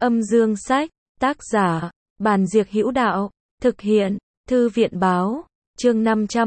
Âm dương sách, tác giả, Bàn Diệc Hữu Đạo, thực hiện, Thư viện Báo, chương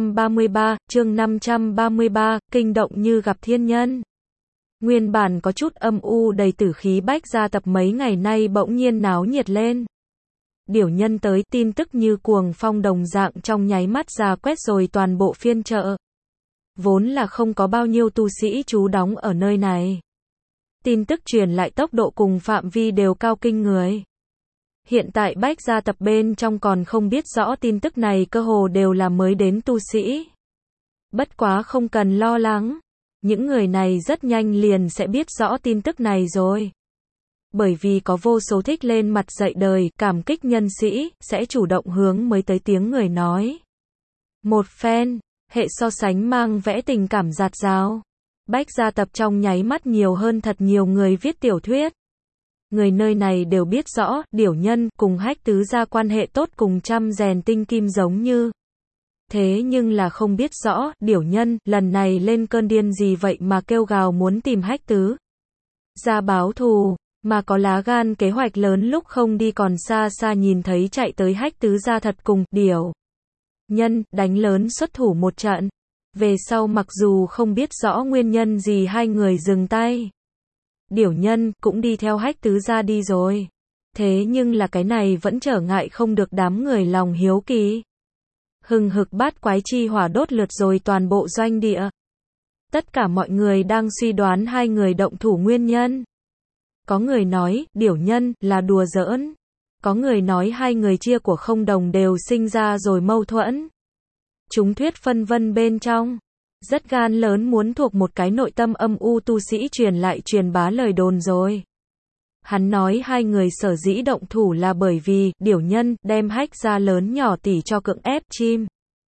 533, kinh động như gặp thiên nhân. Nguyên bản có chút âm u đầy tử khí Bách Gia Tập mấy ngày nay bỗng nhiên náo nhiệt lên. Điểu nhân tới, tin tức như cuồng phong đồng dạng trong nháy mắt ra quét rồi toàn bộ phiên chợ. Vốn là không có bao nhiêu tu sĩ trú đóng ở nơi này. Tin tức truyền lại tốc độ cùng phạm vi đều cao kinh người. Hiện tại Bách Gia Tập bên trong còn không biết rõ tin tức này cơ hồ đều là mới đến tu sĩ. Bất quá không cần lo lắng. Những người này rất nhanh liền sẽ biết rõ tin tức này rồi. Bởi vì có vô số thích lên mặt dạy đời, cảm kích nhân sĩ, sẽ chủ động hướng mới tới tiếng người nói. Một phen, hệ so sánh mang vẽ tình cảm dạt dào. Bách Gia Tập trong nháy mắt nhiều hơn thật nhiều người viết tiểu thuyết. Người nơi này đều biết rõ, điểu nhân cùng Hách Tứ Gia quan hệ tốt cùng trăm rèn tinh kim giống như. Thế nhưng là không biết rõ, điểu nhân, lần này lên cơn điên gì vậy mà kêu gào muốn tìm Hách Tứ Gia báo thù, mà có lá gan kế hoạch lớn lúc không đi còn xa xa nhìn thấy chạy tới Hách Tứ Gia thật cùng, điểu nhân, đánh lớn xuất thủ một trận. Về sau mặc dù không biết rõ nguyên nhân gì hai người dừng tay. Điểu nhân, cũng đi theo Hách Tứ Gia đi rồi. Thế nhưng là cái này vẫn trở ngại không được đám người lòng hiếu kỳ. Hừng hực bát quái chi hỏa đốt lượt rồi toàn bộ doanh địa. Tất cả mọi người đang suy đoán hai người động thủ nguyên nhân. Có người nói, điểu nhân, là đùa giỡn. Có người nói hai người chia của không đồng đều sinh ra rồi mâu thuẫn. Chúng thuyết phân vân bên trong. Rất gan lớn muốn thuộc một cái nội tâm âm u tu sĩ truyền lại truyền bá lời đồn rồi. Hắn nói hai người sở dĩ động thủ là bởi vì, điểu nhân, đem Hách gia lớn nhỏ tỷ cho cưỡng ép chim.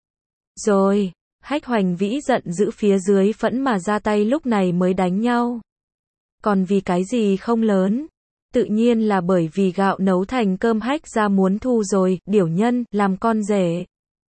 Rồi, Hách Hoành Vĩ giận dữ phía dưới phẫn mà ra tay lúc này mới đánh nhau. Còn vì cái gì không lớn? Tự nhiên là bởi vì gạo nấu thành cơm Hách gia muốn thu rồi, điểu nhân, làm con rể.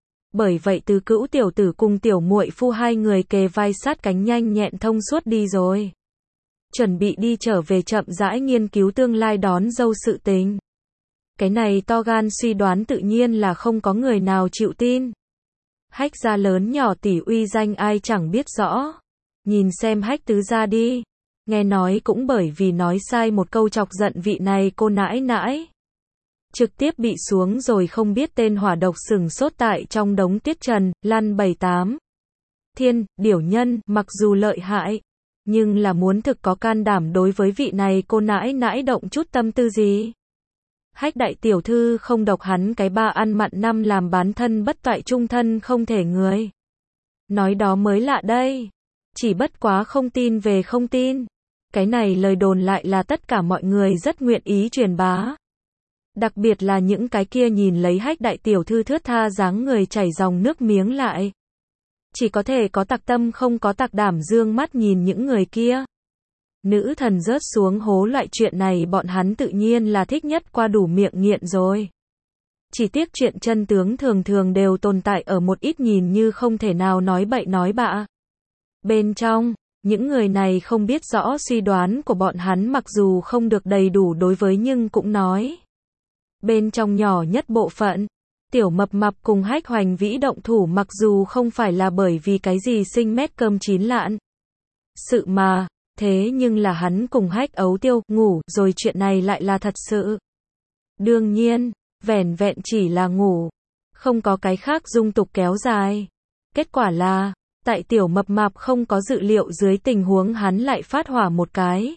Bởi vậy Tứ Cữu tiểu tử cùng tiểu muội phu hai người kề vai sát cánh nhanh nhẹn thông suốt đi rồi. Chuẩn bị đi trở về chậm rãi nghiên cứu tương lai đón dâu sự tình. Cái này to gan suy đoán tự nhiên là không có người nào chịu tin. Hách gia lớn nhỏ tỷ uy danh ai chẳng biết rõ. Nhìn xem Hách Tứ Gia đi. Nghe nói cũng bởi vì nói sai một câu chọc giận vị này cô nãi nãi. Trực tiếp bị xuống rồi không biết tên hỏa độc sừng sốt tại trong đống tiết trần, lăn 7-8. Thiên, điểu nhân, mặc dù lợi hại, nhưng là muốn thực có can đảm đối với vị này cô nãi nãi động chút tâm tư gì. Hách đại tiểu thư không độc hắn cái ba ăn mặn năm làm bán thân bất toại trung thân không thể người. Nói đó mới lạ đây. Chỉ bất quá không tin về không tin. Cái này lời đồn lại là tất cả mọi người rất nguyện ý truyền bá. Đặc biệt là những cái kia nhìn lấy Hách đại tiểu thư thướt tha dáng người chảy dòng nước miếng lại. Chỉ có thể có tặc tâm không có tặc đảm dương mắt nhìn những người kia. Nữ thần rớt xuống hố loại chuyện này bọn hắn tự nhiên là thích nhất qua đủ miệng nghiện rồi. Chỉ tiếc chuyện chân tướng thường thường đều tồn tại ở một ít nhìn như không thể nào nói bậy nói bạ. Bên trong, những người này không biết rõ suy đoán của bọn hắn mặc dù không được đầy đủ đối với nhưng cũng nói. Bên trong nhỏ nhất bộ phận, tiểu mập mạp cùng Hách Hoành Vĩ động thủ mặc dù không phải là bởi vì cái gì sinh mét cơm chín lạn. Sự mà, thế nhưng là hắn cùng Hách Ấu Tiêu ngủ rồi chuyện này lại là thật sự. Đương nhiên, vẻn vẹn chỉ là ngủ, không có cái khác dung tục kéo dài. Kết quả là, tại tiểu mập mạp không có dự liệu dưới tình huống hắn lại phát hỏa một cái.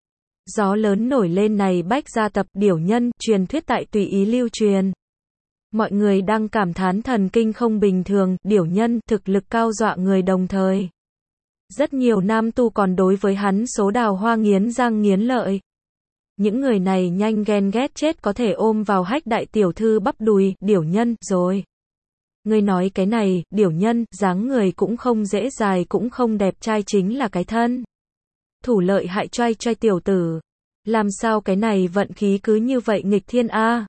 Gió lớn nổi lên này Bách Gia Tập điểu nhân, truyền thuyết tại tùy ý lưu truyền. Mọi người đang cảm thán thần kinh không bình thường, điểu nhân, thực lực cao dọa người đồng thời. Rất nhiều nam tu còn đối với hắn số đào hoa nghiến răng nghiến lợi. Những người này nhanh ghen ghét chết có thể ôm vào Hách đại tiểu thư bắp đùi, điểu nhân, rồi. Người nói cái này, điểu nhân, dáng người cũng không dễ dài cũng không đẹp trai chính là cái thân. Thủ lợi hại choai choai tiểu tử. Làm sao cái này vận khí cứ như vậy nghịch thiên a?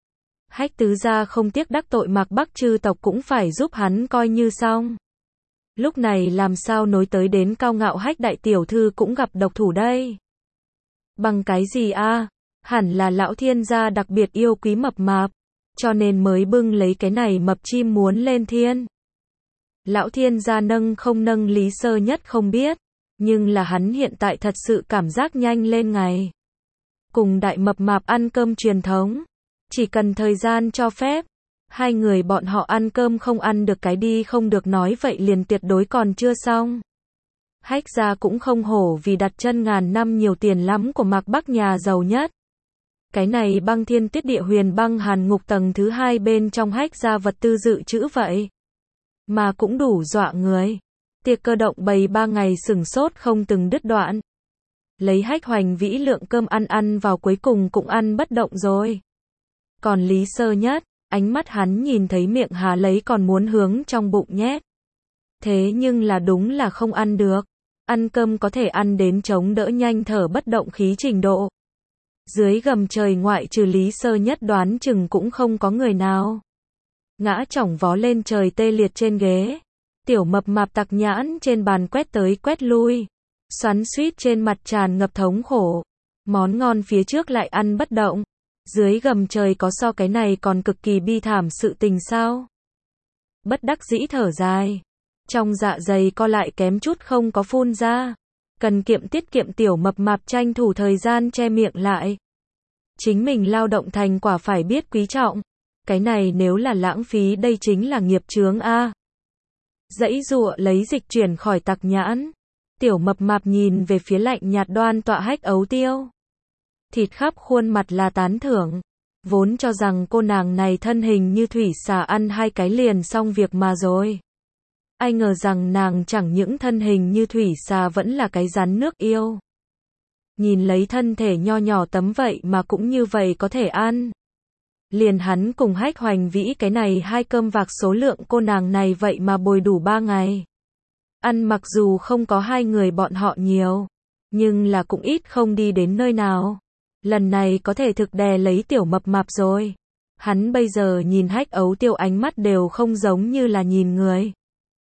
Hách Tứ Gia không tiếc đắc tội Mạc Bắc chư tộc cũng phải giúp hắn coi như xong. Lúc này làm sao nối tới đến cao ngạo Hách đại tiểu thư cũng gặp độc thủ đây? Bằng cái gì a? Hẳn là lão thiên gia đặc biệt yêu quý mập mạp, cho nên mới bưng lấy cái này mập chim muốn lên thiên. Lão thiên gia nâng không nâng Lý Sơ Nhất không biết, nhưng là hắn hiện tại thật sự cảm giác nhanh lên ngày. Cùng đại mập mạp ăn cơm truyền thống, chỉ cần thời gian cho phép, hai người bọn họ ăn cơm không ăn được cái đi không được nói vậy liền tuyệt đối còn chưa xong. Hách gia cũng không hổ vì đặt chân ngàn năm nhiều tiền lắm của Mạc Bắc nhà giàu nhất. Cái này băng thiên tuyết địa huyền băng hàn ngục tầng thứ 2 bên trong Hách gia vật tư dự trữ vậy. Mà cũng đủ dọa người. Tiệc cơ động bày 3 ngày sửng sốt không từng đứt đoạn. Lấy Hách Hoành Vĩ lượng cơm ăn vào cuối cùng cũng ăn bất động rồi. Còn Lý Sơ Nhất, ánh mắt hắn nhìn thấy miệng há lấy còn muốn hướng trong bụng nhét. Thế nhưng là đúng là không ăn được. Ăn cơm có thể ăn đến chống đỡ nhanh thở bất động khí trình độ. Dưới gầm trời ngoại trừ Lý Sơ Nhất đoán chừng cũng không có người nào. Ngã chỏng vó lên trời tê liệt trên ghế. Tiểu mập mạp tặc nhãn trên bàn quét tới quét lui. Xoắn xuýt trên mặt tràn ngập thống khổ. Món ngon phía trước lại ăn bất động. Dưới gầm trời có so cái này còn cực kỳ bi thảm sự tình sao? Bất đắc dĩ thở dài. Trong dạ dày co lại kém chút không có phun ra. Cần kiệm tiết kiệm tiểu mập mạp tranh thủ thời gian che miệng lại. Chính mình lao động thành quả phải biết quý trọng. Cái này nếu là lãng phí đây chính là nghiệp chướng a. Dãy dụa lấy dịch chuyển khỏi tặc nhãn. Tiểu mập mạp nhìn về phía lạnh nhạt đoan tọa Hách Ấu Tiêu. Thịt khắp khuôn mặt là tán thưởng. Vốn cho rằng cô nàng này thân hình như thủy xà ăn 2 cái liền xong việc mà rồi. Ai ngờ rằng nàng chẳng những thân hình như thủy xà vẫn là cái rắn nước yêu. Nhìn lấy thân thể nho nhỏ tấm vậy mà cũng như vậy có thể ăn. Liền hắn cùng Hách Hoành Vĩ cái này 2 cơm vạc số lượng cô nàng này vậy mà bồi đủ 3 ngày. Ăn mặc dù không có 2 người bọn họ nhiều, nhưng là cũng ít không đi đến nơi nào. Lần này có thể thực đè lấy tiểu mập mạp rồi. Hắn bây giờ nhìn Hách Ấu Tiêu ánh mắt đều không giống như là nhìn người,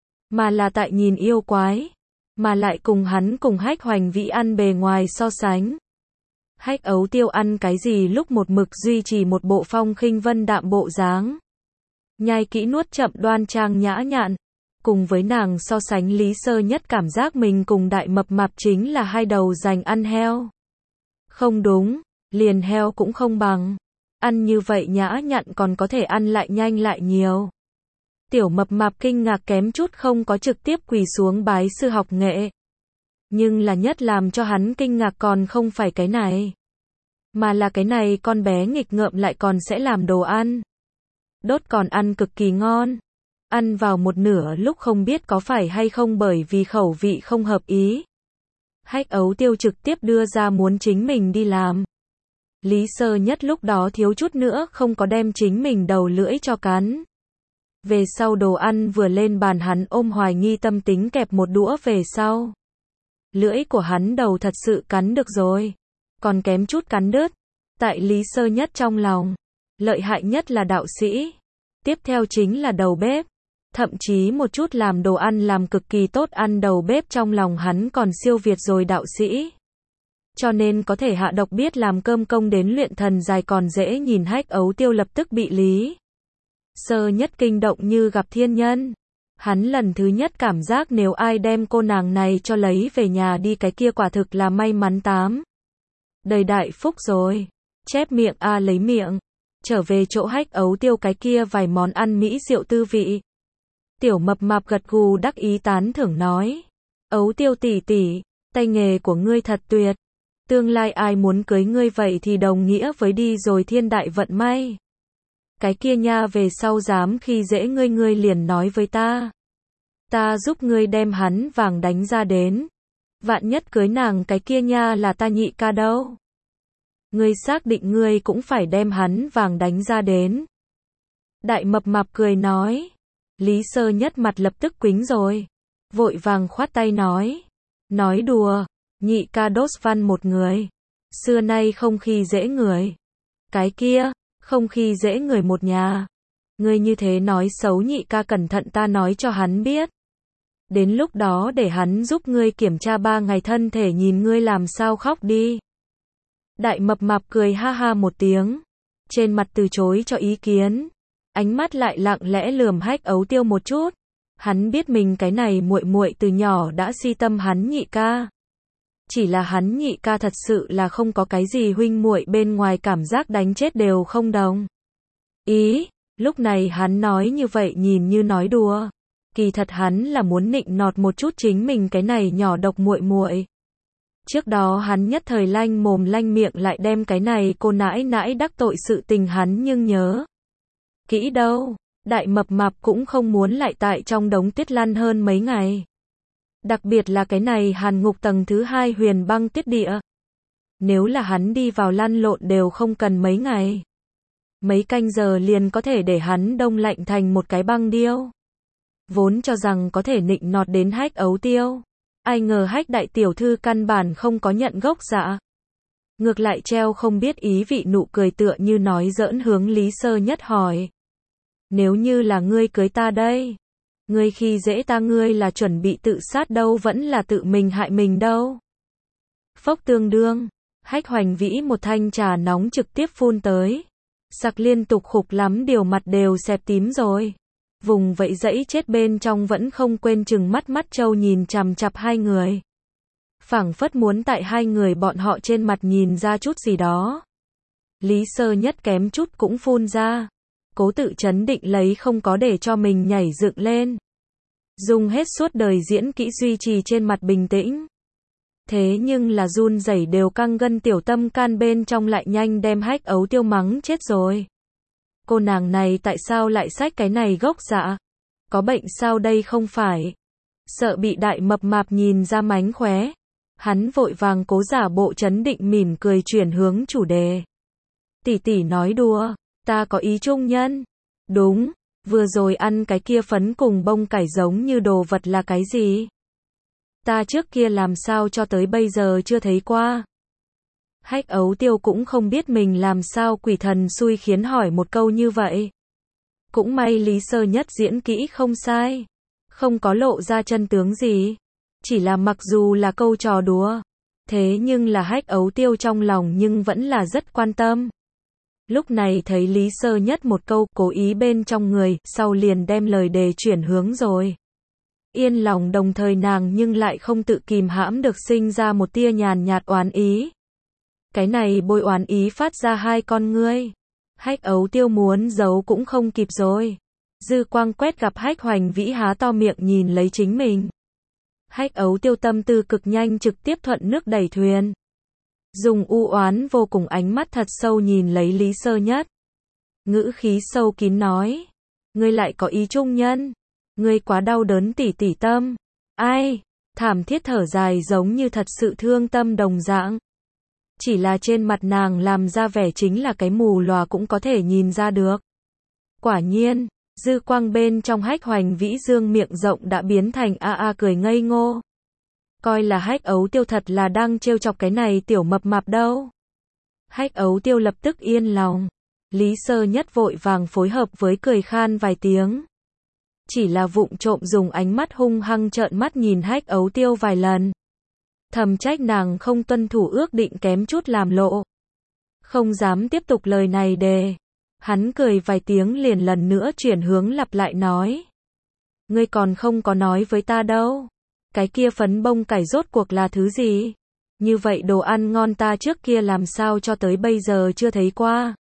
mà là tại nhìn yêu quái. Mà lại cùng hắn cùng Hách Hoành Vĩ ăn bề ngoài so sánh. Hách Ấu Tiêu ăn cái gì lúc một mực duy trì một bộ phong khinh vân đạm bộ dáng. Nhai kỹ nuốt chậm đoan trang nhã nhặn. Cùng với nàng so sánh Lý Sơ Nhất cảm giác mình cùng đại mập mạp chính là 2 đầu dành ăn heo. Không đúng, liền heo cũng không bằng. Ăn như vậy nhã nhặn còn có thể ăn lại nhanh lại nhiều. Tiểu mập mạp kinh ngạc kém chút không có trực tiếp quỳ xuống bái sư học nghệ. Nhưng là nhất làm cho hắn kinh ngạc còn không phải cái này, mà là cái này con bé nghịch ngợm lại còn sẽ làm đồ ăn. Đốt còn ăn cực kỳ ngon. Ăn vào một nửa lúc không biết có phải hay không bởi vì khẩu vị không hợp ý. Hách Ấu Tiêu trực tiếp đưa ra muốn chính mình đi làm. Lý Sơ Nhất lúc đó thiếu chút nữa không có đem chính mình đầu lưỡi cho cắn. Về sau đồ ăn vừa lên bàn hắn ôm hoài nghi tâm tính kẹp một đũa về sau. Lưỡi của hắn đầu thật sự cắn được rồi. Còn kém chút cắn đứt. Tại Lý Sơ Nhất trong lòng. Lợi hại nhất là đạo sĩ. Tiếp theo chính là đầu bếp. Thậm chí một chút làm đồ ăn làm cực kỳ tốt ăn đầu bếp trong lòng hắn còn siêu việt rồi đạo sĩ. Cho nên có thể hạ độc biết làm cơm công đến luyện thần dài còn dễ nhìn Hách Ấu Tiêu lập tức bị Lý Sơ Nhất kinh động như gặp thiên nhân. Hắn lần thứ nhất cảm giác nếu ai đem cô nàng này cho lấy về nhà đi cái kia quả thực là may mắn tám đời đại phúc rồi. Chép miệng lấy miệng. Trở về chỗ Hách Ấu Tiêu cái kia vài món ăn mỹ diệu tư vị. Tiểu mập mạp gật gù đắc ý tán thưởng nói. Ấu Tiêu tỷ tỷ, tay nghề của ngươi thật tuyệt. Tương lai ai muốn cưới ngươi vậy thì đồng nghĩa với đi rồi thiên đại vận may. Cái kia nha về sau dám khi dễ ngươi liền nói với ta. Ta giúp ngươi đem hắn vàng đánh ra đến. Vạn nhất cưới nàng cái kia nha là ta nhị ca đâu. Ngươi xác định ngươi cũng phải đem hắn vàng đánh ra đến. Đại mập mạp cười nói. Lý Sơ Nhất mặt lập tức quĩnh rồi. Vội vàng khoát tay nói. Nói đùa, nhị ca đốt văn một người. Xưa nay không khi dễ người. Cái kia, không khi dễ người một nhà. Ngươi như thế nói xấu nhị ca cẩn thận ta nói cho hắn biết. Đến lúc đó để hắn giúp ngươi kiểm tra 3 ngày thân thể nhìn ngươi làm sao khóc đi. Đại mập mạp cười ha ha một tiếng, trên mặt từ chối cho ý kiến, ánh mắt lại lặng lẽ lườm Hách Ấu Tiêu một chút. Hắn biết mình cái này muội muội từ nhỏ đã si tâm hắn nhị ca. Chỉ là hắn nhị ca thật sự là không có cái gì huynh muội bên ngoài cảm giác đánh chết đều không đồng ý. Lúc này hắn nói như vậy nhìn như nói đùa, kỳ thật hắn là muốn nịnh nọt một chút chính mình cái này nhỏ độc muội muội. Trước đó hắn nhất thời lanh mồm lanh miệng lại đem cái này cô nãi nãi đắc tội sự tình hắn nhưng nhớ kỹ đâu. Đại mập mạp cũng không muốn lại tại trong đống tuyết lăn hơn mấy ngày. Đặc biệt là cái này hàn ngục tầng thứ 2 huyền băng tuyết địa. Nếu là hắn đi vào lăn lộn đều không cần mấy ngày. Mấy canh giờ liền có thể để hắn đông lạnh thành một cái băng điêu. Vốn cho rằng có thể nịnh nọt đến Hách Ấu Tiêu. Ai ngờ Hách đại tiểu thư căn bản không có nhận gốc dạ. Ngược lại treo không biết ý vị nụ cười tựa như nói giỡn hướng Lý Sơ Nhất hỏi. Nếu như là ngươi cưới ta đây, ngươi khi dễ ta ngươi là chuẩn bị tự sát đâu vẫn là tự mình hại mình đâu. Phốc tương đương, Hách Hoành Vĩ một thanh trà nóng trực tiếp phun tới. Sặc liên tục khục lắm điều mặt đều xẹp tím rồi. Vùng vẫy dẫy chết bên trong vẫn không quên chừng mắt trâu nhìn chằm chằm hai người. Phảng phất muốn tại hai người bọn họ trên mặt nhìn ra chút gì đó. Lý Sơ Nhất kém chút cũng phun ra. Cố tự chấn định lấy không có để cho mình nhảy dựng lên. Dùng hết suốt đời diễn kỹ duy trì trên mặt bình tĩnh. Thế nhưng là run rẩy đều căng gân tiểu tâm can bên trong lại nhanh đem Hách Ấu Tiêu mắng chết rồi. Cô nàng này tại sao lại xách cái này gốc dạ? Có bệnh sao đây không phải? Sợ bị đại mập mạp nhìn ra mánh khóe. Hắn vội vàng cố giả bộ chấn định mỉm cười chuyển hướng chủ đề. Tỷ tỷ nói đùa, ta có ý trung nhân. Đúng, vừa rồi ăn cái kia phấn cùng bông cải giống như đồ vật là cái gì? Ta trước kia làm sao cho tới bây giờ chưa thấy qua. Hách Ấu Tiêu cũng không biết mình làm sao quỷ thần xui khiến hỏi một câu như vậy. Cũng may Lý Sơ Nhất diễn kỹ không sai. Không có lộ ra chân tướng gì. Chỉ là mặc dù là câu trò đùa. Thế nhưng là Hách Ấu Tiêu trong lòng nhưng vẫn là rất quan tâm. Lúc này thấy Lý Sơ Nhất một câu cố ý bên trong người, sau liền đem lời đề chuyển hướng rồi. Yên lòng đồng thời nàng nhưng lại không tự kìm hãm được sinh ra một tia nhàn nhạt oán ý. Cái này bôi oán ý phát ra hai con ngươi. Hách Ấu Tiêu muốn giấu cũng không kịp rồi. Dư quang quét gặp Hách Hoành Vĩ há to miệng nhìn lấy chính mình. Hách Ấu Tiêu tâm tư cực nhanh trực tiếp thuận nước đẩy thuyền. Dùng u oán vô cùng ánh mắt thật sâu nhìn lấy Lý Sơ Nhất. Ngữ khí sâu kín nói. Ngươi lại có ý trung nhân. Ngươi quá đau đớn tỉ tỉ tâm. Ai? Thảm thiết thở dài giống như thật sự thương tâm đồng dạng. Chỉ là trên mặt nàng làm ra vẻ chính là cái mù lòa cũng có thể nhìn ra được. Quả nhiên, dư quang bên trong Hách Hoành Vĩ dương miệng rộng đã biến thành a cười ngây ngô. Coi là Hách Ấu Tiêu thật là đang trêu chọc cái này tiểu mập mạp đâu. Hách Ấu Tiêu lập tức yên lòng. Lý Sơ Nhất vội vàng phối hợp với cười khan vài tiếng. Chỉ là vụng trộm dùng ánh mắt hung hăng trợn mắt nhìn Hách Ấu Tiêu vài lần. Thầm trách nàng không tuân thủ ước định kém chút làm lộ. Không dám tiếp tục lời này đề. Hắn cười vài tiếng liền lần nữa chuyển hướng lặp lại nói. Ngươi còn không có nói với ta đâu. Cái kia phấn bông cải rốt cuộc là thứ gì? Như vậy đồ ăn ngon ta trước kia làm sao cho tới bây giờ chưa thấy qua.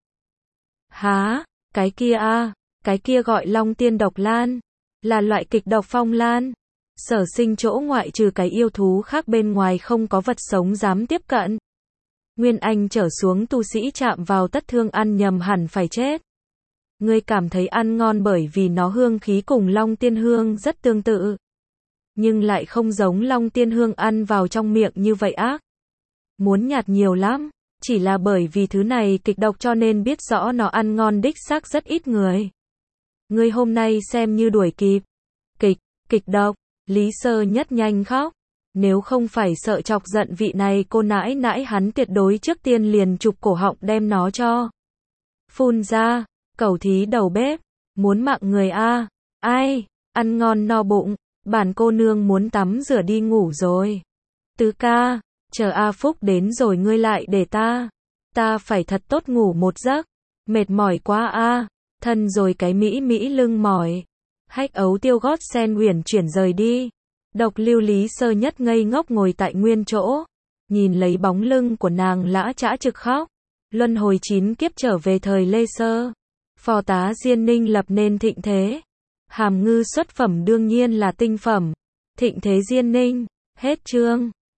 Hả? Cái kia cái kia gọi Long Tiên độc lan. Là loại kịch độc phong lan. Sở sinh chỗ ngoại trừ cái yêu thú khác bên ngoài không có vật sống dám tiếp cận. Nguyên Anh trở xuống tu sĩ chạm vào tất thương ăn nhầm hẳn phải chết. Ngươi cảm thấy ăn ngon bởi vì nó hương khí cùng Long Tiên hương rất tương tự. Nhưng lại không giống Long Tiên hương ăn vào trong miệng như vậy ác. Muốn nhạt nhiều lắm. Chỉ là bởi vì thứ này kịch độc cho nên biết rõ nó ăn ngon đích xác rất ít người. Ngươi hôm nay xem như đuổi kịp. Kịch độc. Lý Sơ Nhất nhanh khóc. Nếu không phải sợ chọc giận vị này cô nãi nãi hắn tuyệt đối trước tiên liền chụp cổ họng đem nó cho. Phun ra. Cẩu thí đầu bếp. Muốn mạng người ai. Ăn ngon no bụng. Bản cô nương muốn tắm rửa đi ngủ rồi. Tứ ca. Chờ A Phúc đến rồi ngươi lại để ta. Ta phải thật tốt ngủ một giấc. Mệt mỏi quá a. Thân rồi cái mỹ mỹ lưng mỏi. Hách ấu tiêu gót sen uyển chuyển rời đi. Độc lưu Lý Sơ Nhất ngây ngốc ngồi tại nguyên chỗ. Nhìn lấy bóng lưng của nàng lã chã trực khóc. Luân hồi 9 kiếp trở về thời Lê Sơ. Phò tá Diên Ninh lập nên thịnh thế. Hàm ngư xuất phẩm đương nhiên là tinh phẩm. Thịnh thế Diên Ninh. Hết chương.